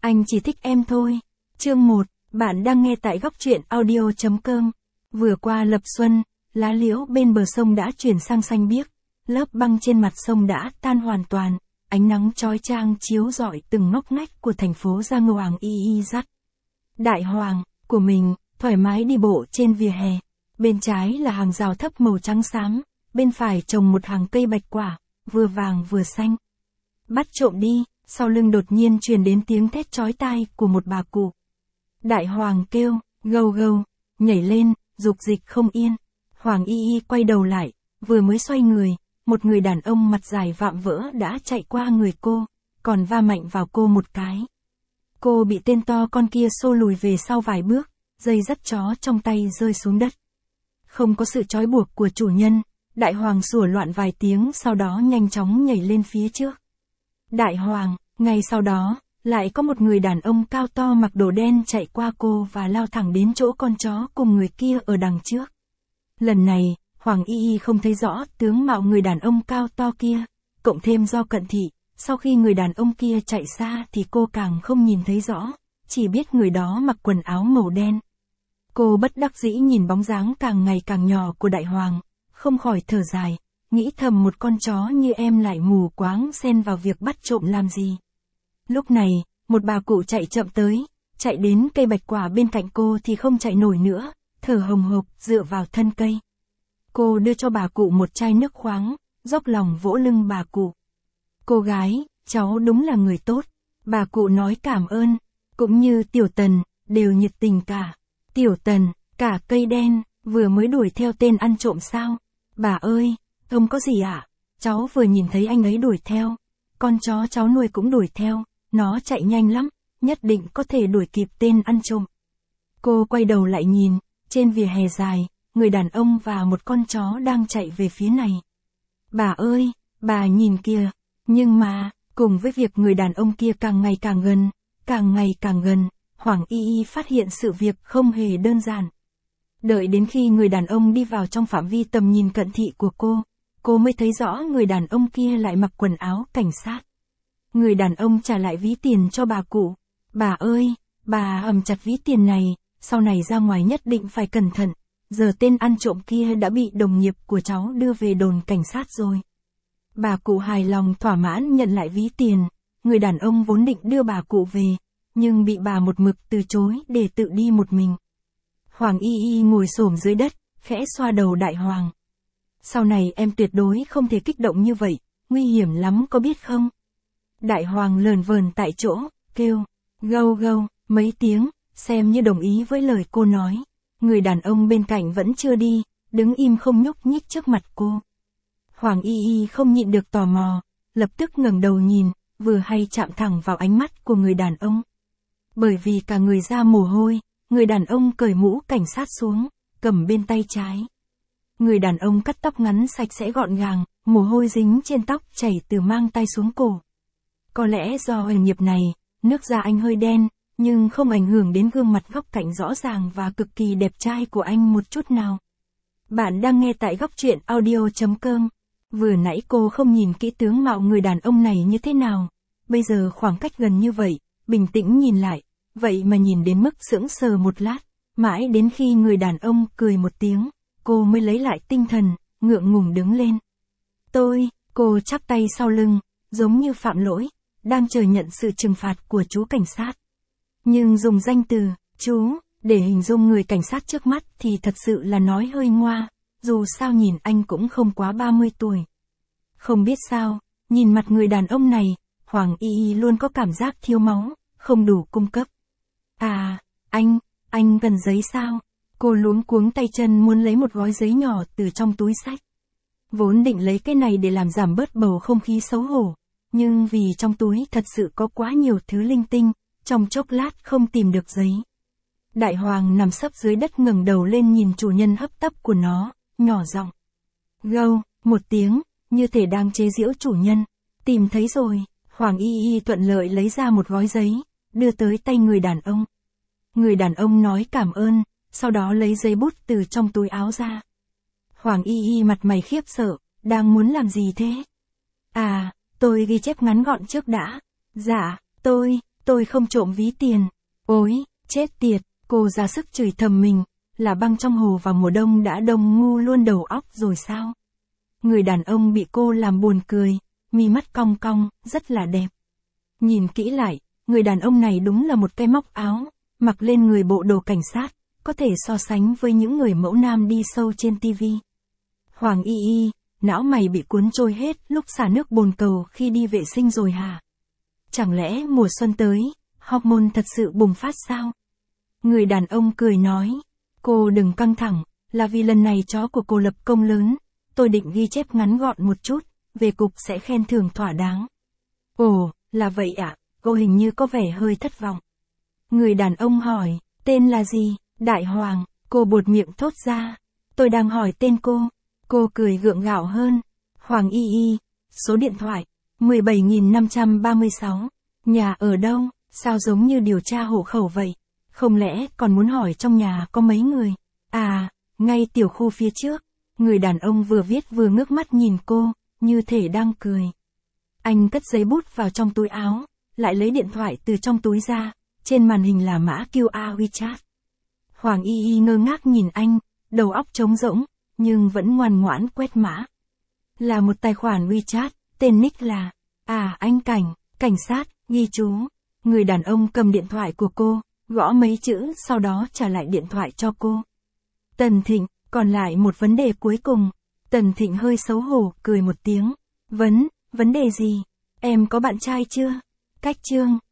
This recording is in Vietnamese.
Anh chỉ thích em thôi. Chương 1, bạn đang nghe tại góc truyện audio.com. Vừa qua lập xuân, lá liễu bên bờ sông đã chuyển sang xanh biếc, lớp băng trên mặt sông đã tan hoàn toàn, ánh nắng chói chang chiếu rọi từng ngóc ngách của thành phố Giang Hoàng y y dắt. Đại Hoàng, của mình, thoải mái đi bộ trên vỉa hè. Bên trái là hàng rào thấp màu trắng xám, bên phải trồng một hàng cây bạch quả, vừa vàng vừa xanh. Bắt trộm đi, sau lưng đột nhiên truyền đến tiếng thét chói tai của một bà cụ. Đại Hoàng kêu, gâu gâu, nhảy lên, dục dịch không yên. Hoàng y y quay đầu lại, vừa mới xoay người, một người đàn ông mặt dài vạm vỡ đã chạy qua người cô, còn va mạnh vào cô một cái. Cô bị tên to con kia xô lùi về sau vài bước, dây dắt chó trong tay rơi xuống đất. Không có sự trói buộc của chủ nhân, Đại Hoàng sủa loạn vài tiếng sau đó nhanh chóng nhảy lên phía trước. Đại Hoàng, ngay sau đó, lại có một người đàn ông cao to mặc đồ đen chạy qua cô và lao thẳng đến chỗ con chó cùng người kia ở đằng trước. Lần này, Hoàng y y không thấy rõ tướng mạo người đàn ông cao to kia, cộng thêm do cận thị, sau khi người đàn ông kia chạy xa thì cô càng không nhìn thấy rõ, chỉ biết người đó mặc quần áo màu đen. Cô bất đắc dĩ nhìn bóng dáng càng ngày càng nhỏ của Đại Hoàng, không khỏi thở dài, nghĩ thầm một con chó như em lại mù quáng xen vào việc bắt trộm làm gì. Lúc này, một bà cụ chạy chậm tới, chạy đến cây bạch quả bên cạnh cô thì không chạy nổi nữa, thở hồng hộc dựa vào thân cây. Cô đưa cho bà cụ một chai nước khoáng, dốc lòng vỗ lưng bà cụ. Cô gái, cháu đúng là người tốt. Bà cụ nói cảm ơn, cũng như Tiểu Tần, đều nhiệt tình cả. Tiểu Tần, cả cây đen, vừa mới đuổi theo tên ăn trộm sao? Bà ơi, không có gì ạ. Cháu vừa nhìn thấy anh ấy đuổi theo. Con chó cháu nuôi cũng đuổi theo, nó chạy nhanh lắm, nhất định có thể đuổi kịp tên ăn trộm. Cô quay đầu lại nhìn, trên vỉa hè dài, người đàn ông và một con chó đang chạy về phía này. Bà ơi, bà nhìn kìa, nhưng mà, cùng với việc người đàn ông kia càng ngày càng gần, Hoàng y y phát hiện sự việc không hề đơn giản. Đợi đến khi người đàn ông đi vào trong phạm vi tầm nhìn cận thị của cô mới thấy rõ người đàn ông kia lại mặc quần áo cảnh sát. Người đàn ông trả lại ví tiền cho bà cụ. Bà ơi, bà ầm chặt ví tiền này, sau này ra ngoài nhất định phải cẩn thận. Giờ tên ăn trộm kia đã bị đồng nghiệp của cháu đưa về đồn cảnh sát rồi. Bà cụ hài lòng thỏa mãn nhận lại ví tiền. Người đàn ông vốn định đưa bà cụ về, nhưng bị bà một mực từ chối để tự đi một mình. Hoàng y y ngồi xổm dưới đất, khẽ xoa đầu Đại Hoàng. Sau này em tuyệt đối không thể kích động như vậy, nguy hiểm lắm có biết không? Đại Hoàng lờn vờn tại chỗ, kêu, gâu gâu, mấy tiếng, xem như đồng ý với lời cô nói. Người đàn ông bên cạnh vẫn chưa đi, đứng im không nhúc nhích trước mặt cô. Hoàng y y không nhịn được tò mò, lập tức ngẩng đầu nhìn, vừa hay chạm thẳng vào ánh mắt của người đàn ông. Bởi vì cả người ra mồ hôi, người đàn ông cởi mũ cảnh sát xuống, cầm bên tay trái. Người đàn ông cắt tóc ngắn sạch sẽ gọn gàng, mồ hôi dính trên tóc chảy từ mang tay xuống cổ. Có lẽ do nghề nghiệp này, nước da anh hơi đen, nhưng không ảnh hưởng đến gương mặt góc cạnh rõ ràng và cực kỳ đẹp trai của anh một chút nào. Bạn đang nghe tại góc truyện audio.com. Vừa nãy cô không nhìn kỹ tướng mạo người đàn ông này như thế nào. Bây giờ khoảng cách gần như vậy, bình tĩnh nhìn lại, vậy mà nhìn đến mức sững sờ một lát. Mãi đến khi người đàn ông cười một tiếng, cô mới lấy lại tinh thần, ngượng ngùng đứng lên. Cô chắp tay sau lưng, giống như phạm lỗi, đang chờ nhận sự trừng phạt của chú cảnh sát. Nhưng dùng danh từ, chú, để hình dung người cảnh sát trước mắt thì thật sự là nói hơi ngoa, dù sao nhìn anh cũng không quá 30 tuổi. Không biết sao, nhìn mặt người đàn ông này, Hoàng y y luôn có cảm giác thiếu máu, không đủ cung cấp. À, anh cần giấy sao? Cô luống cuống tay chân muốn lấy một gói giấy nhỏ từ trong túi xách. Vốn định lấy cái này để làm giảm bớt bầu không khí xấu hổ, nhưng vì trong túi thật sự có quá nhiều thứ linh tinh, trong chốc lát không tìm được giấy. Đại Hoàng nằm sấp dưới đất ngẩng đầu lên nhìn chủ nhân hấp tấp của nó, nhỏ giọng. Gâu, một tiếng, như thể đang chế giễu chủ nhân. Tìm thấy rồi, Hoàng y y thuận lợi lấy ra một gói giấy, đưa tới tay người đàn ông. Người đàn ông nói cảm ơn, sau đó lấy giấy bút từ trong túi áo ra. Hoàng y y mặt mày khiếp sợ, đang muốn làm gì thế? À, tôi ghi chép ngắn gọn trước đã. Dạ, Tôi không trộm ví tiền. Ôi, chết tiệt, cô ra sức chửi thầm mình, là băng trong hồ vào mùa đông đã đông ngu luôn đầu óc rồi sao? Người đàn ông bị cô làm buồn cười, mi mắt cong cong, rất là đẹp. Nhìn kỹ lại, người đàn ông này đúng là một cái móc áo, mặc lên người bộ đồ cảnh sát, có thể so sánh với những người mẫu nam đi show trên TV. Hoàng Y Y, não mày bị cuốn trôi hết lúc xả nước bồn cầu khi đi vệ sinh rồi hả? Chẳng lẽ mùa xuân tới, hormone thật sự bùng phát sao? Người đàn ông cười nói, cô đừng căng thẳng, là vì lần này chó của cô lập công lớn, tôi định ghi chép ngắn gọn một chút, về cục sẽ khen thưởng thỏa đáng. Ồ, là vậy ạ, cô hình như có vẻ hơi thất vọng. Người đàn ông hỏi, tên là gì? Đại Hoàng, cô buột miệng thốt ra. Tôi đang hỏi tên cô. Cô cười gượng gạo hơn. Hoàng Y Y, số điện thoại, 17.536. Nhà ở đâu? Sao giống như điều tra hộ khẩu vậy? Không lẽ còn muốn hỏi trong nhà có mấy người? À, ngay tiểu khu phía trước. Người đàn ông vừa viết vừa ngước mắt nhìn cô, như thể đang cười. Anh cất giấy bút vào trong túi áo, lại lấy điện thoại từ trong túi ra, trên màn hình là mã QR WeChat. Hoàng Y Y ngơ ngác nhìn anh, đầu óc trống rỗng, nhưng vẫn ngoan ngoãn quét mã. Là một tài khoản WeChat, tên nick là, anh cảnh sát, ghi chú. Người đàn ông cầm điện thoại của cô, gõ mấy chữ sau đó trả lại điện thoại cho cô. Tần Thịnh, còn lại một vấn đề cuối cùng. Tần Thịnh hơi xấu hổ, cười một tiếng. Vấn đề gì? Em có bạn trai chưa? Cách chương.